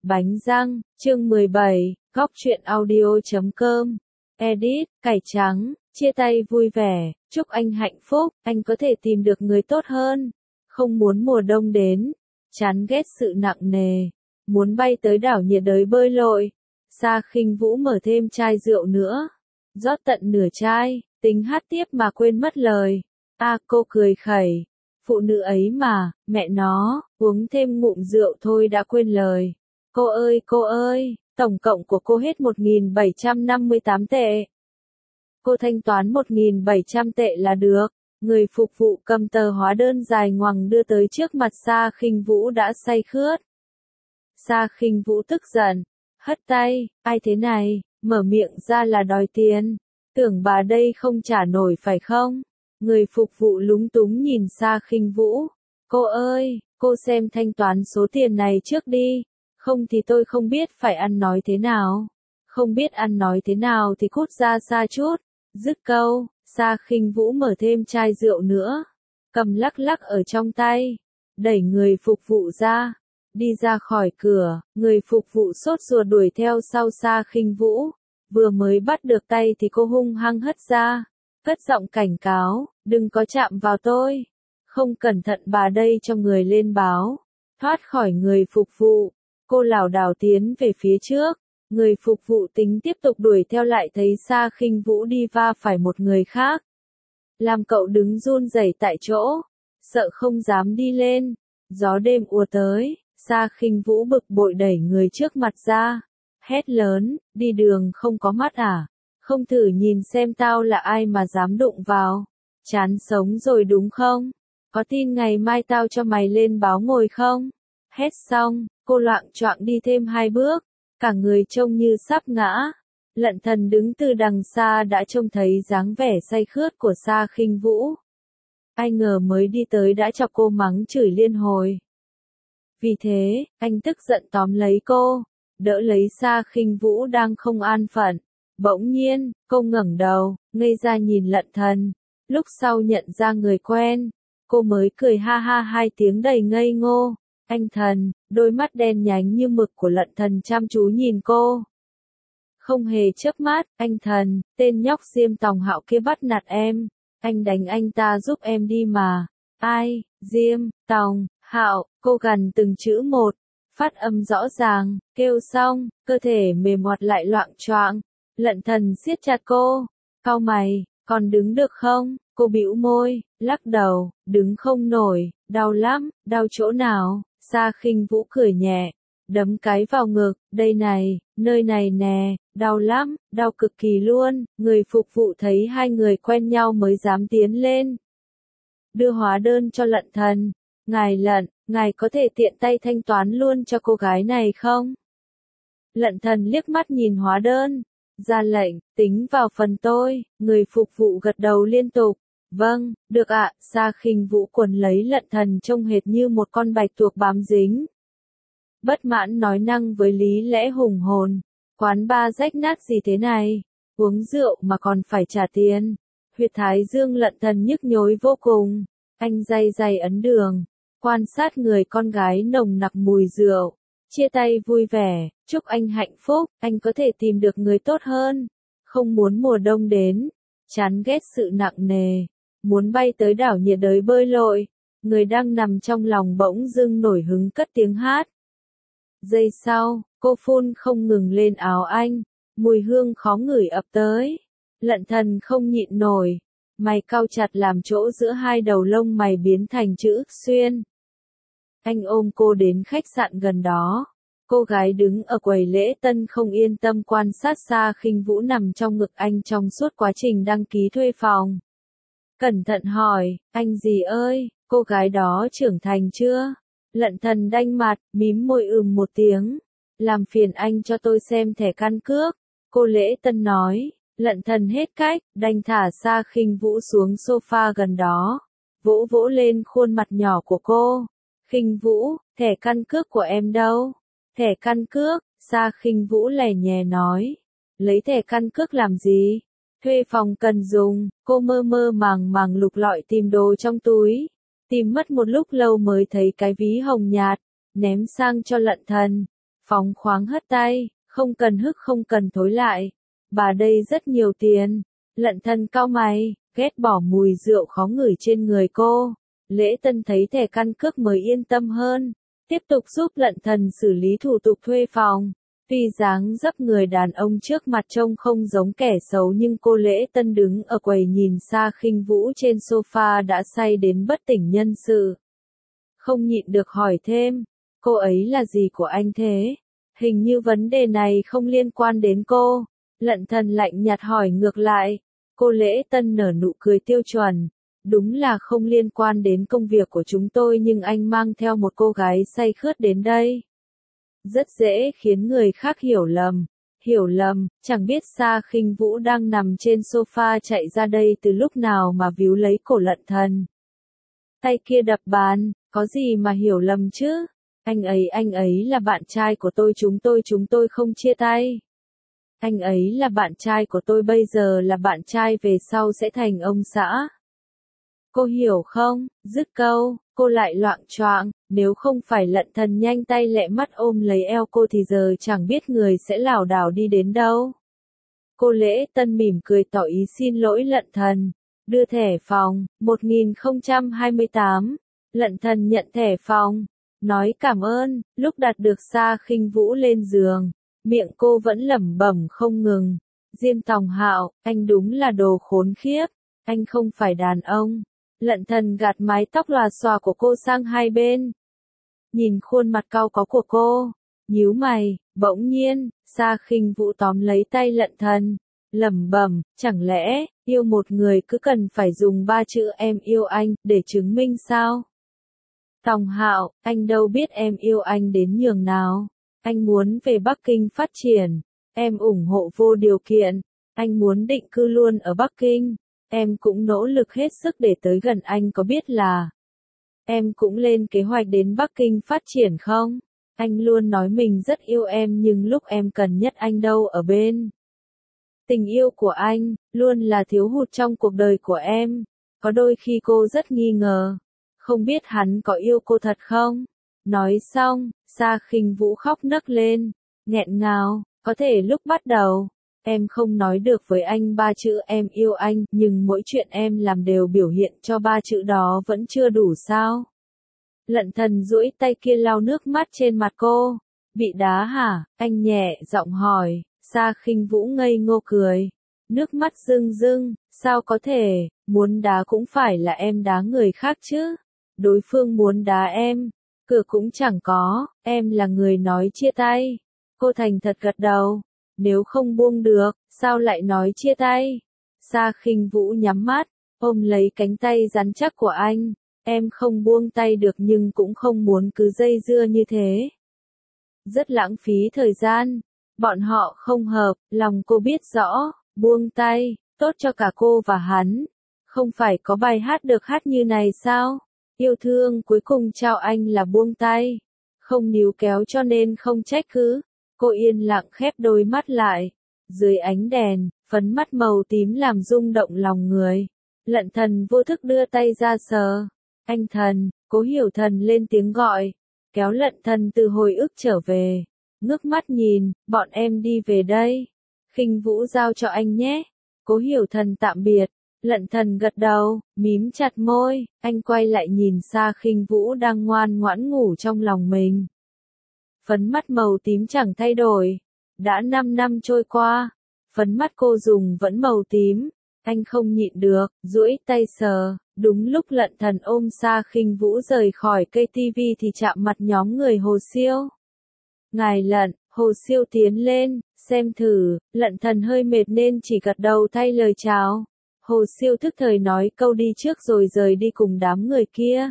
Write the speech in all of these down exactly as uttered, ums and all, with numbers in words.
Bánh răng, chương mười bảy, góc truyện audio chấm com. Edit, cải trắng, chia tay vui vẻ, chúc anh hạnh phúc, anh có thể tìm được người tốt hơn. Không muốn mùa đông đến, chán ghét sự nặng nề, muốn bay tới đảo nhiệt đới bơi lội. Sa Khinh Vũ mở thêm chai rượu nữa, rót tận nửa chai, tính hát tiếp mà quên mất lời. A à, cô cười khẩy, phụ nữ ấy mà, mẹ nó, uống thêm ngụm rượu thôi đã quên lời. Cô ơi cô ơi, tổng cộng của cô hết một nghìn bảy trăm năm mươi tám tệ. Cô thanh toán một nghìn bảy trăm tệ là được. Người phục vụ cầm tờ hóa đơn dài ngoằng đưa tới trước mặt Sa Khinh Vũ đã say khướt. Sa Khinh Vũ tức giận, hất tay, ai thế này, mở miệng ra là đòi tiền. Tưởng bà đây không trả nổi phải không? Người phục vụ lúng túng nhìn Sa Khinh Vũ. Cô ơi, cô xem thanh toán số tiền này trước đi. Không thì tôi không biết phải ăn nói thế nào. Không biết ăn nói thế nào thì cút ra xa chút. Dứt câu, Sa Khinh Vũ mở thêm chai rượu nữa. Cầm lắc lắc ở trong tay. Đẩy người phục vụ ra. Đi ra khỏi cửa, người phục vụ sốt ruột đuổi theo sau Sa Khinh Vũ. Vừa mới bắt được tay thì cô hung hăng hất ra. Cất giọng cảnh cáo, đừng có chạm vào tôi. Không cẩn thận bà đây cho người lên báo. Thoát khỏi người phục vụ. Cô lảo đảo tiến về phía trước, người phục vụ tính tiếp tục đuổi theo lại thấy Sa Khinh Vũ đi va phải một người khác. Làm cậu đứng run rẩy tại chỗ, sợ không dám đi lên. Gió đêm ùa tới, Sa Khinh Vũ bực bội đẩy người trước mặt ra, hét lớn, đi đường không có mắt à? Không thử nhìn xem tao là ai mà dám đụng vào? Chán sống rồi đúng không? Có tin ngày mai tao cho mày lên báo ngồi không? Hét xong, cô loạng choạng đi thêm hai bước, cả người trông như sắp ngã. Lận Thần đứng từ đằng xa đã trông thấy dáng vẻ say khướt của Sa Khinh Vũ. Ai ngờ mới đi tới đã chọc cô mắng chửi liên hồi. Vì thế, anh tức giận tóm lấy cô, đỡ lấy Sa Khinh Vũ đang không an phận. Bỗng nhiên, cô ngẩng đầu, ngây ra nhìn Lận Thần. Lúc sau nhận ra người quen, cô mới cười ha ha hai tiếng đầy ngây ngô. Anh Thần, đôi mắt đen nhánh như mực của Lận Thần chăm chú nhìn cô. Không hề chớp mắt, anh Thần, tên nhóc Diêm Tòng Hạo kia bắt nạt em. Anh đánh anh ta giúp em đi mà. Ai, Diêm, Tòng, Hạo, cô gằn từng chữ một. Phát âm rõ ràng, kêu xong, cơ thể mềm oặt lại loạng choạng. Lận Thần siết chặt cô. Cau mày, còn đứng được không? Cô bĩu môi, lắc đầu, đứng không nổi, đau lắm, đau chỗ nào? Sa Khinh Vũ cười nhẹ, đấm cái vào ngực, đây này, nơi này nè, đau lắm, đau cực kỳ luôn. Người phục vụ thấy hai người quen nhau mới dám tiến lên. Đưa hóa đơn cho Lận Thần. Ngài Lận, ngài có thể tiện tay thanh toán luôn cho cô gái này không? Lận Thần liếc mắt nhìn hóa đơn, ra lệnh, tính vào phần tôi. Người phục vụ gật đầu liên tục. Vâng, được ạ. Sa Khinh Vũ quần lấy Lận Thần trông hệt như một con bạch tuộc bám dính. Bất mãn nói năng với lý lẽ hùng hồn. Quán bar rách nát gì thế này? Uống rượu mà còn phải trả tiền. Huyệt thái dương Lận Thần nhức nhối vô cùng. Anh day day ấn đường, quan sát người con gái nồng nặc mùi rượu. Chia tay vui vẻ, chúc anh hạnh phúc, anh có thể tìm được người tốt hơn. Không muốn mùa đông đến, chán ghét sự nặng nề, muốn bay tới đảo nhiệt đới bơi lội. Người đang nằm trong lòng bỗng dưng nổi hứng cất tiếng hát. Giây sau, cô phun không ngừng lên áo anh, mùi hương khó ngửi ập tới. Lận Thần không nhịn nổi, mày cau chặt làm chỗ giữa hai đầu lông mày biến thành chữ xuyên. Anh ôm cô đến khách sạn gần đó. Cô gái đứng ở quầy lễ tân không yên tâm quan sát Sa Khinh Vũ nằm trong ngực anh trong suốt quá trình đăng ký thuê phòng. Cẩn thận hỏi, anh gì ơi, cô gái đó trưởng thành chưa? Lận Thần đanh mặt, mím môi ừm một tiếng. Làm phiền anh cho tôi xem thẻ căn cước. Cô lễ tân nói. Lận Thần hết cách, đành thả Sa Khinh Vũ xuống sofa gần đó. Vỗ vỗ lên khuôn mặt nhỏ của cô. Khinh Vũ, thẻ căn cước của em đâu? Thẻ căn cước, Sa Khinh Vũ lẻ nhè nói. Lấy thẻ căn cước làm gì? Thuê phòng cần dùng. Cô mơ mơ màng màng lục lọi tìm đồ trong túi. Tìm mất một lúc lâu mới thấy cái ví hồng nhạt, ném sang cho Lận Thần. Phóng khoáng hất tay, không cần hức không cần thối lại. Bà đây rất nhiều tiền. Lận Thần cau mày, ghét bỏ mùi rượu khó ngửi trên người cô. Lễ Tân thấy thẻ căn cước mới yên tâm hơn. Tiếp tục giúp Lận Thần xử lý thủ tục thuê phòng. Tuy dáng dấp người đàn ông trước mặt trông không giống kẻ xấu nhưng cô Lễ Tân đứng ở quầy nhìn Sa Khinh Vũ trên sofa đã say đến bất tỉnh nhân sự. Không nhịn được hỏi thêm, cô ấy là gì của anh thế? Hình như vấn đề này không liên quan đến cô. Lận Thần lạnh nhạt hỏi ngược lại. Cô Lễ Tân nở nụ cười tiêu chuẩn. Đúng là không liên quan đến công việc của chúng tôi nhưng anh mang theo một cô gái say khướt đến đây. Rất dễ khiến người khác hiểu lầm. Hiểu lầm, chẳng biết Sa Khinh Vũ đang nằm trên sofa chạy ra đây từ lúc nào mà víu lấy cổ Lận Thần. Tay kia đập bàn, có gì mà hiểu lầm chứ? Anh ấy anh ấy là bạn trai của tôi chúng tôi chúng tôi không chia tay. Anh ấy là bạn trai của tôi bây giờ là bạn trai về sau sẽ thành ông xã. Cô hiểu không? Dứt câu, cô lại loạng choạng, nếu không phải Lận Thần nhanh tay lẹ mắt ôm lấy eo cô thì giờ chẳng biết người sẽ lảo đảo đi đến đâu. Cô Lễ Tân mỉm cười tỏ ý xin lỗi Lận Thần, đưa thẻ phòng, một nghìn không trăm hai mươi tám. Lận Thần nhận thẻ phòng, nói cảm ơn, lúc đặt được Sa Khinh Vũ lên giường, miệng cô vẫn lẩm bẩm không ngừng. Diêm Tòng Hạo, anh đúng là đồ khốn khiếp, anh không phải đàn ông. Lận Thần gạt mái tóc lòa xòa của cô sang hai bên. Nhìn khuôn mặt cau có của cô, nhíu mày, bỗng nhiên, Sa Khinh Vũ tóm lấy tay Lận Thần, lẩm bẩm, chẳng lẽ, yêu một người cứ cần phải dùng ba chữ em yêu anh, để chứng minh sao? Tòng Hạo, anh đâu biết em yêu anh đến nhường nào. Anh muốn về Bắc Kinh phát triển, em ủng hộ vô điều kiện. Anh muốn định cư luôn ở Bắc Kinh. Em cũng nỗ lực hết sức để tới gần anh có biết là em cũng lên kế hoạch đến Bắc Kinh phát triển không? Anh luôn nói mình rất yêu em nhưng lúc em cần nhất anh đâu ở bên. Tình yêu của anh, luôn là thiếu hụt trong cuộc đời của em. Có đôi khi cô rất nghi ngờ. Không biết hắn có yêu cô thật không? Nói xong, Sa Khinh Vũ khóc nấc lên. Nghẹn ngào, có thể lúc bắt đầu. Em không nói được với anh ba chữ em yêu anh, nhưng mỗi chuyện em làm đều biểu hiện cho ba chữ đó vẫn chưa đủ sao? Lận Thần duỗi tay kia lau nước mắt trên mặt cô. Bị đá hả? Anh nhẹ giọng hỏi. Sa Khinh Vũ ngây ngô cười. Nước mắt rưng rưng, sao có thể, muốn đá cũng phải là em đá người khác chứ. Đối phương muốn đá em, cửa cũng chẳng có, em là người nói chia tay. Cô thành thật gật đầu. Nếu không buông được, sao lại nói chia tay? Sa Khinh Vũ nhắm mắt, ôm lấy cánh tay rắn chắc của anh. Em không buông tay được nhưng cũng không muốn cứ dây dưa như thế. Rất lãng phí thời gian. Bọn họ không hợp, lòng cô biết rõ. Buông tay, tốt cho cả cô và hắn. Không phải có bài hát được hát như này sao? Yêu thương cuối cùng trao anh là buông tay. Không níu kéo cho nên không trách cứ. Cô yên lặng khép đôi mắt lại. Dưới ánh đèn, phấn mắt màu tím làm rung động lòng người. Lận Thần vô thức đưa tay ra sờ. Anh Thần, Cố Hiểu Thần lên tiếng gọi. Kéo Lận Thần từ hồi ức trở về. Ngước mắt nhìn, bọn em đi về đây. Khinh Vũ giao cho anh nhé. Cố Hiểu Thần tạm biệt. Lận Thần gật đầu, mím chặt môi. Anh quay lại nhìn Sa Khinh Vũ đang ngoan ngoãn ngủ trong lòng mình. Phấn mắt màu tím chẳng thay đổi. Đã năm năm trôi qua, phấn mắt cô dùng vẫn màu tím. Anh không nhịn được, duỗi tay sờ. Đúng lúc Lận Thần ôm Sa Khinh Vũ rời khỏi cây tivi thì chạm mặt nhóm người Hồ Siêu. Ngài Lận, Hồ Siêu tiến lên, xem thử. Lận Thần hơi mệt nên chỉ gật đầu thay lời chào. Hồ Siêu thức thời nói câu đi trước rồi rời đi cùng đám người kia.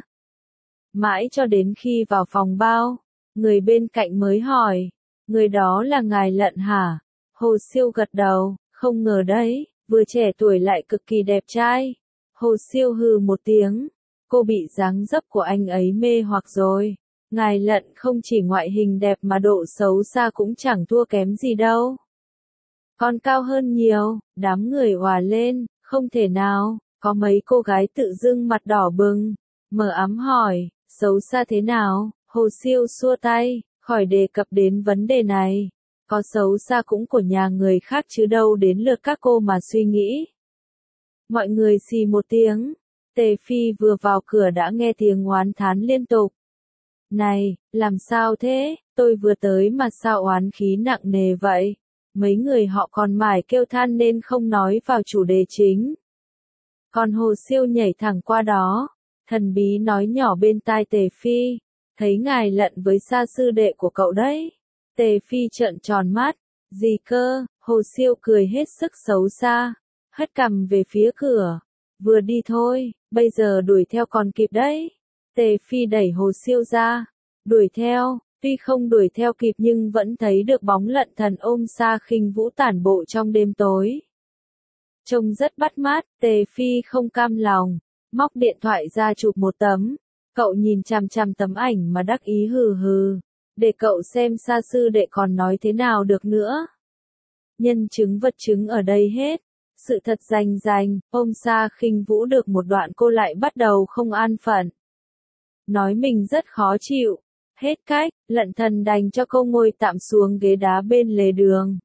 Mãi cho đến khi vào phòng bao, người bên cạnh mới hỏi, người đó là ngài Lận hả? Hồ Siêu gật đầu, không ngờ đấy, vừa trẻ tuổi lại cực kỳ đẹp trai. Hồ Siêu hừ một tiếng, cô bị dáng dấp của anh ấy mê hoặc rồi. Ngài Lận không chỉ ngoại hình đẹp mà độ xấu xa cũng chẳng thua kém gì đâu. Còn cao hơn nhiều, đám người òa lên, không thể nào, có mấy cô gái tự dưng mặt đỏ bừng. Mờ ám hỏi, xấu xa thế nào? Hồ Siêu xua tay, khỏi đề cập đến vấn đề này. Có xấu xa cũng của nhà người khác chứ đâu đến lượt các cô mà suy nghĩ. Mọi người xì một tiếng. Tề Phi vừa vào cửa đã nghe tiếng oán thán liên tục. Này, làm sao thế, tôi vừa tới mà sao oán khí nặng nề vậy? Mấy người họ còn mải kêu than nên không nói vào chủ đề chính. Còn Hồ Siêu nhảy thẳng qua đó, thần bí nói nhỏ bên tai Tề Phi, thấy ngài lận với sa sư đệ của cậu đấy. Tề Phi trợn tròn mắt, gì cơ, Hồ Siêu cười hết sức xấu xa, hất cằm về phía cửa, vừa đi thôi, bây giờ đuổi theo còn kịp đấy. Tề Phi đẩy Hồ Siêu ra, đuổi theo, tuy không đuổi theo kịp nhưng vẫn thấy được bóng lận thần ôm Sa Khinh Vũ tản bộ trong đêm tối. Trông rất bắt mắt, Tề Phi không cam lòng, móc điện thoại ra chụp một tấm, cậu nhìn chằm chằm tấm ảnh mà đắc ý hừ hừ, để cậu xem Sa sư đệ còn nói thế nào được nữa. Nhân chứng vật chứng ở đây hết, sự thật rành rành, ôm Sa Khinh Vũ được một đoạn cô lại bắt đầu không an phận. Nói mình rất khó chịu, hết cách, lận thần đành cho cô ngồi tạm xuống ghế đá bên lề đường.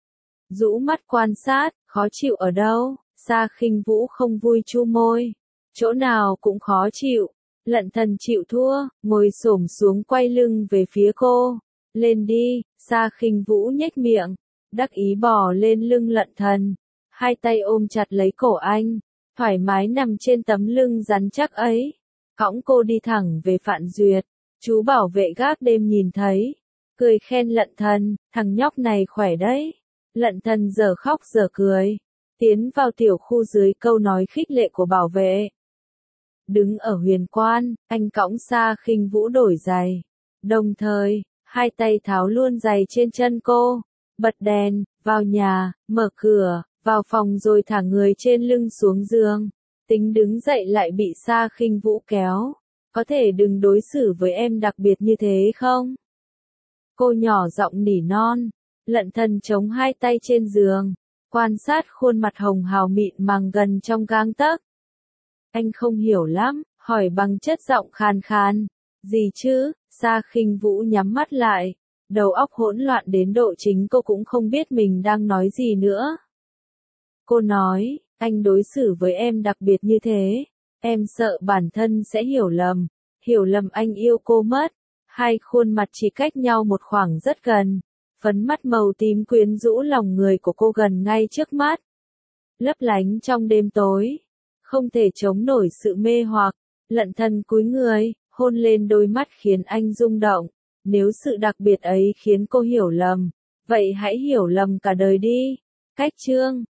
Rũ mắt quan sát, khó chịu ở đâu, Sa Khinh Vũ không vui chu môi, chỗ nào cũng khó chịu, lận thần chịu thua, ngồi xổm xuống quay lưng về phía cô, lên đi, Sa Khinh Vũ nhếch miệng, đắc ý bò lên lưng lận thần, hai tay ôm chặt lấy cổ anh, thoải mái nằm trên tấm lưng rắn chắc ấy, cõng cô đi thẳng về Phạn Duyệt, chú bảo vệ gác đêm nhìn thấy, cười khen lận thần, thằng nhóc này khỏe đấy. Lận thần giờ khóc giờ cười, tiến vào tiểu khu dưới câu nói khích lệ của bảo vệ. Đứng ở huyền quan, anh cõng Sa Khinh Vũ đổi giày. Đồng thời, hai tay tháo luôn giày trên chân cô, bật đèn, vào nhà, mở cửa, vào phòng rồi thả người trên lưng xuống giường. Tính đứng dậy lại bị Sa Khinh Vũ kéo. Có thể đừng đối xử với em đặc biệt như thế không? Cô nhỏ giọng nỉ non. Lận thần chống hai tay trên giường, quan sát khuôn mặt hồng hào mịn màng gần trong gang tấc. Anh không hiểu lắm, hỏi bằng chất giọng khàn khàn. Gì chứ? Sa Khinh Vũ nhắm mắt lại, đầu óc hỗn loạn đến độ chính cô cũng không biết mình đang nói gì nữa. Cô nói, anh đối xử với em đặc biệt như thế, em sợ bản thân sẽ hiểu lầm, hiểu lầm anh yêu cô mất. Hai khuôn mặt chỉ cách nhau một khoảng rất gần. Phấn mắt màu tím quyến rũ lòng người của cô gần ngay trước mắt. Lấp lánh trong đêm tối. Không thể chống nổi sự mê hoặc. Lận thần cúi người, hôn lên đôi mắt khiến anh rung động. Nếu sự đặc biệt ấy khiến cô hiểu lầm, vậy hãy hiểu lầm cả đời đi. Cách chương